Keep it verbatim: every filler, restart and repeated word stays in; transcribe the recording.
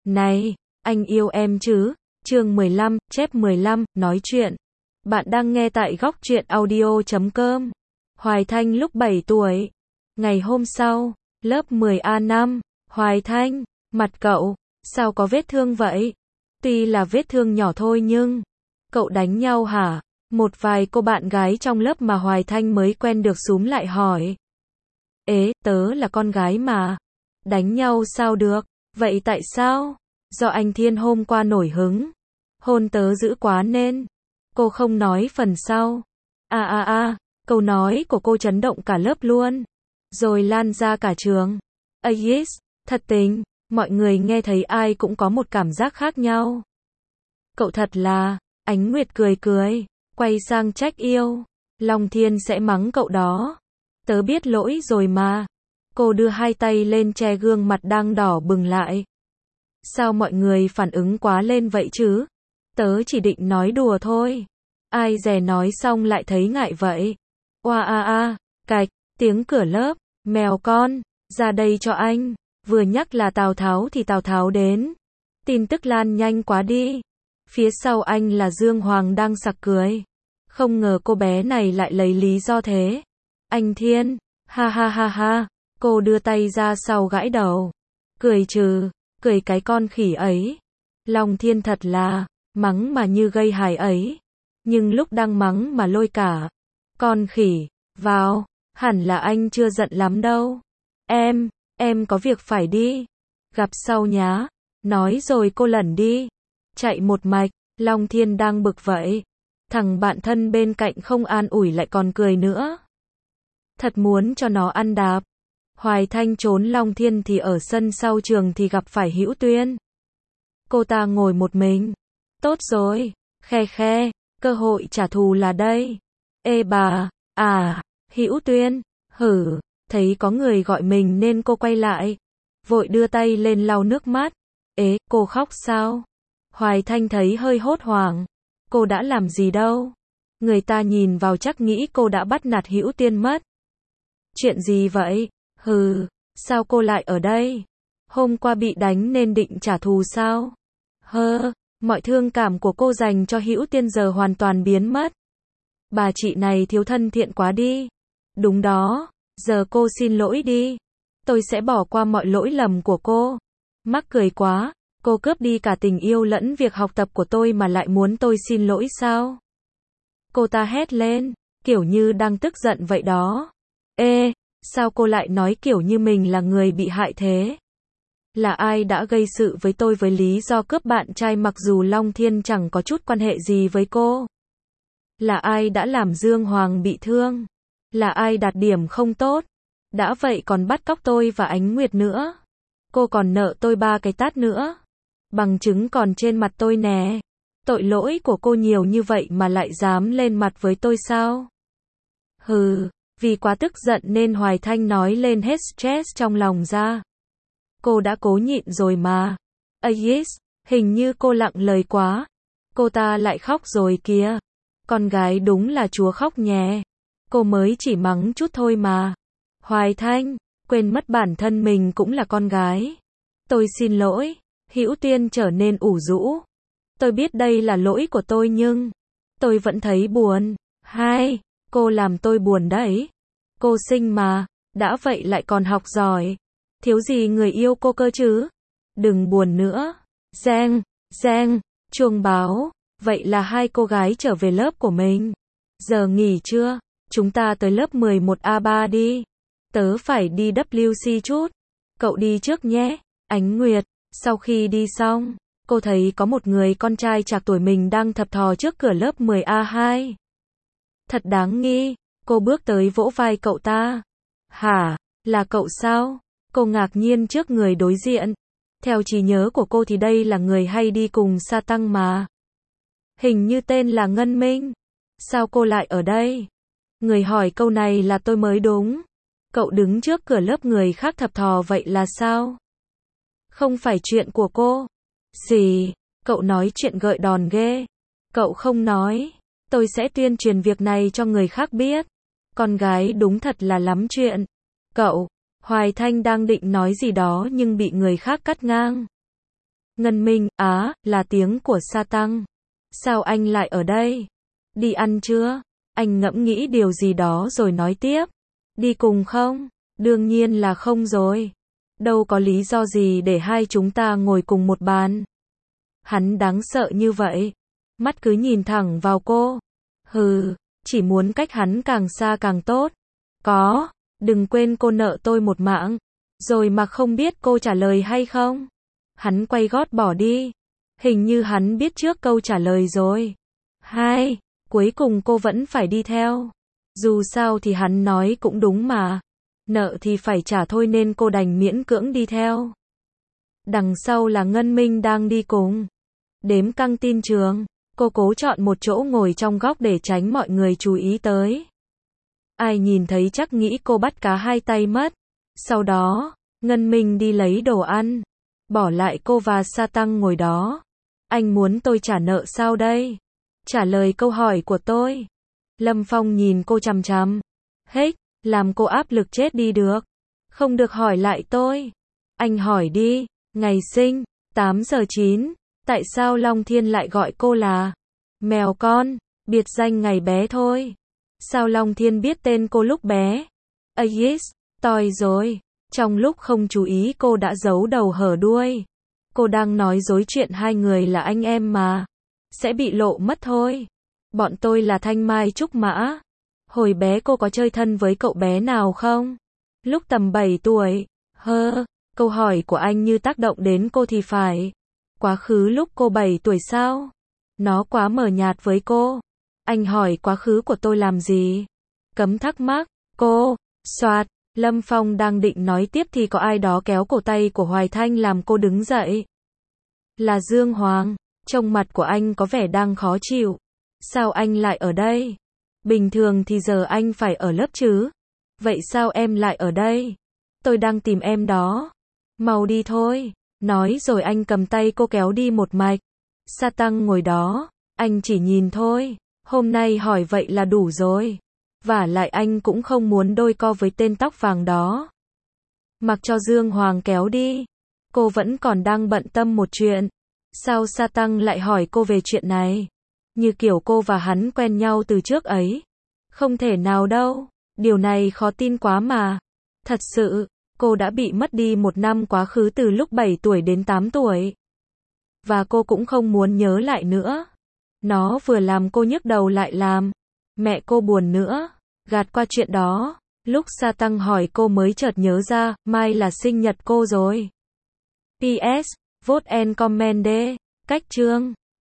Này, anh yêu em chứ? Chương mười lăm, chép mười lăm, nói chuyện. Bạn đang nghe tại góc truyện audio chấm com. Hoài Thanh lúc bảy tuổi. Ngày hôm sau, lớp mười A năm. Hoài Thanh, mặt cậu, sao có vết thương vậy? Tuy là vết thương nhỏ thôi nhưng, cậu đánh nhau hả? Một vài cô bạn gái trong lớp mà Hoài Thanh mới quen được xúm lại hỏi. Ế, tớ là con gái mà. Đánh nhau sao được? Vậy tại sao? Do anh Thiên hôm qua nổi hứng. Hôn tớ dữ quá nên. Cô không nói phần sau. À à à, câu nói của cô chấn động cả lớp luôn. Rồi lan ra cả trường. Ayis, thật tình, mọi người nghe thấy ai cũng có một cảm giác khác nhau. Cậu thật là, Ánh Nguyệt cười cười, quay sang trách yêu. Long Thiên sẽ mắng cậu đó. Tớ biết lỗi rồi mà. Cô đưa hai tay lên che gương mặt đang đỏ bừng lại. Sao mọi người phản ứng quá lên vậy chứ? Tớ chỉ định nói đùa thôi. Ai dè nói xong lại thấy ngại vậy. Oa a a, cạch, tiếng cửa lớp, mèo con, ra đây cho anh. Vừa nhắc là Tào Tháo thì Tào Tháo đến. Tin tức lan nhanh quá đi. Phía sau anh là Dương Hoàng đang sặc cười. Không ngờ cô bé này lại lấy lý do thế. Anh Thiên, ha ha ha ha, cô đưa tay ra sau gãi đầu. Cười trừ, cười cái con khỉ ấy. Long Thiên thật là, mắng mà như gây hài ấy. Nhưng lúc đang mắng mà lôi cả. Con khỉ, vào, hẳn là anh chưa giận lắm đâu. Em, em có việc phải đi. Gặp sau nhá. Nói rồi cô lẩn đi. Chạy một mạch, Long Thiên đang bực vậy. Thằng bạn thân bên cạnh không an ủi lại còn cười nữa. Thật muốn cho nó ăn đạp. Hoài Thanh trốn Long Thiên thì ở sân sau trường thì gặp phải Hữu Tuyên. Cô ta ngồi một mình. Tốt rồi, khe khe, cơ hội trả thù là đây. Ê bà, à, Hữu Tuyên, hử, thấy có người gọi mình nên cô quay lại. Vội đưa tay lên lau nước mắt. Ế, cô khóc sao? Hoài Thanh thấy hơi hốt hoảng. Cô đã làm gì đâu? Người ta nhìn vào chắc nghĩ cô đã bắt nạt Hữu Tuyên mất. Chuyện gì vậy? Hừ, sao cô lại ở đây? Hôm qua bị đánh nên định trả thù sao? Hơ, mọi thương cảm của cô dành cho Hữu Tuyên giờ hoàn toàn biến mất. Bà chị này thiếu thân thiện quá đi. Đúng đó, giờ cô xin lỗi đi. Tôi sẽ bỏ qua mọi lỗi lầm của cô. Mắc cười quá, cô cướp đi cả tình yêu lẫn việc học tập của tôi mà lại muốn tôi xin lỗi sao? Cô ta hét lên, kiểu như đang tức giận vậy đó. Ê, sao cô lại nói kiểu như mình là người bị hại thế? Là ai đã gây sự với tôi với lý do cướp bạn trai mặc dù Long Thiên chẳng có chút quan hệ gì với cô? Là ai đã làm Dương Hoàng bị thương? Là ai đạt điểm không tốt? Đã vậy còn bắt cóc tôi và Ánh Nguyệt nữa. Cô còn nợ tôi ba cái tát nữa. Bằng chứng còn trên mặt tôi nè. Tội lỗi của cô nhiều như vậy mà lại dám lên mặt với tôi sao? Hừ, vì quá tức giận nên Hoài Thanh nói lên hết stress trong lòng ra. Cô đã cố nhịn rồi mà. Ayis, hình như cô lặng lời quá. Cô ta lại khóc rồi kìa. Con gái đúng là chúa khóc nhè. Cô mới chỉ mắng chút thôi mà. Hoài Thanh, quên mất bản thân mình cũng là con gái. Tôi xin lỗi. Hữu Tuyên trở nên ủ rũ. Tôi biết đây là lỗi của tôi nhưng tôi vẫn thấy buồn. Hai, cô làm tôi buồn đấy. Cô xinh mà, đã vậy lại còn học giỏi. Thiếu gì người yêu cô cơ chứ? Đừng buồn nữa. Reng, reng, chuông báo. Vậy là hai cô gái trở về lớp của mình. Giờ nghỉ chưa? Chúng ta tới lớp mười một A ba đi. Tớ phải đi W C chút. Cậu đi trước nhé. Ánh Nguyệt, sau khi đi xong, cô thấy có một người con trai trạc tuổi mình đang thập thò trước cửa lớp mười A hai. Thật đáng nghi. Cô bước tới vỗ vai cậu ta. Hả, là cậu sao? Cô ngạc nhiên trước người đối diện. Theo trí nhớ của cô thì đây là người hay đi cùng Sa Tăng mà. Hình như tên là Ngân Minh. Sao cô lại ở đây? Người hỏi câu này là tôi mới đúng. Cậu đứng trước cửa lớp người khác thập thò vậy là sao? Không phải chuyện của cô. Gì? Cậu nói chuyện gợi đòn ghê. Cậu không nói. Tôi sẽ tuyên truyền việc này cho người khác biết. Con gái đúng thật là lắm chuyện. Cậu, Hoài Thanh đang định nói gì đó nhưng bị người khác cắt ngang. Ngân Minh, á, là tiếng của Sa Tăng. Sao anh lại ở đây? Đi ăn chưa? Anh ngẫm nghĩ điều gì đó rồi nói tiếp. Đi cùng không? Đương nhiên là không rồi. Đâu có lý do gì để hai chúng ta ngồi cùng một bàn. Hắn đáng sợ như vậy. Mắt cứ nhìn thẳng vào cô. Hừ, chỉ muốn cách hắn càng xa càng tốt. Có, đừng quên cô nợ tôi một mạng. Rồi mà không biết cô trả lời hay không. Hắn quay gót bỏ đi. Hình như hắn biết trước câu trả lời rồi. Hai, cuối cùng cô vẫn phải đi theo. Dù sao thì hắn nói cũng đúng mà. Nợ thì phải trả thôi nên cô đành miễn cưỡng đi theo. Đằng sau là Ngân Minh đang đi cùng. Đếm căng tin trường, cô cố chọn một chỗ ngồi trong góc để tránh mọi người chú ý tới. Ai nhìn thấy chắc nghĩ cô bắt cá hai tay mất. Sau đó, Ngân Minh đi lấy đồ ăn. Bỏ lại cô và Sa Tăng ngồi đó. Anh muốn tôi trả nợ sao đây? Trả lời câu hỏi của tôi. Lâm Phong nhìn cô chằm chằm. Hết, làm cô áp lực chết đi được. Không được hỏi lại tôi. Anh hỏi đi, ngày sinh, tám giờ chín. Tại sao Long Thiên lại gọi cô là mèo con, biệt danh ngày bé thôi. Sao Long Thiên biết tên cô lúc bé? Ayis, toi rồi. Trong lúc không chú ý cô đã giấu đầu hở đuôi. Cô đang nói dối chuyện hai người là anh em mà. Sẽ bị lộ mất thôi. Bọn tôi là Thanh Mai Trúc Mã. Hồi bé cô có chơi thân với cậu bé nào không? Lúc tầm bảy tuổi. Hơ, câu hỏi của anh như tác động đến cô thì phải. Quá khứ lúc cô bảy tuổi sao? Nó quá mờ nhạt với cô. Anh hỏi quá khứ của tôi làm gì? Cấm thắc mắc. Cô, soạt. Lâm Phong đang định nói tiếp thì có ai đó kéo cổ tay của Hoài Thanh làm cô đứng dậy. Là Dương Hoàng. Trông mặt của anh có vẻ đang khó chịu. Sao anh lại ở đây? Bình thường thì giờ anh phải ở lớp chứ. Vậy sao em lại ở đây? Tôi đang tìm em đó. Mau đi thôi. Nói rồi anh cầm tay cô kéo đi một mạch. Sa Tăng ngồi đó. Anh chỉ nhìn thôi. Hôm nay hỏi vậy là đủ rồi. Vả lại anh cũng không muốn đôi co với tên tóc vàng đó. Mặc cho Dương Hoàng kéo đi. Cô vẫn còn đang bận tâm một chuyện. Sao Sa Tăng lại hỏi cô về chuyện này? Như kiểu cô và hắn quen nhau từ trước ấy. Không thể nào đâu. Điều này khó tin quá mà. Thật sự, cô đã bị mất đi một năm quá khứ từ lúc bảy tuổi đến tám tuổi. Và cô cũng không muốn nhớ lại nữa. Nó vừa làm cô nhức đầu lại làm mẹ cô buồn nữa. Gạt qua chuyện đó. Lúc Sa Tăng hỏi cô mới chợt nhớ ra, mai là sinh nhật cô rồi. pê ét, vote and comment D. Cách chương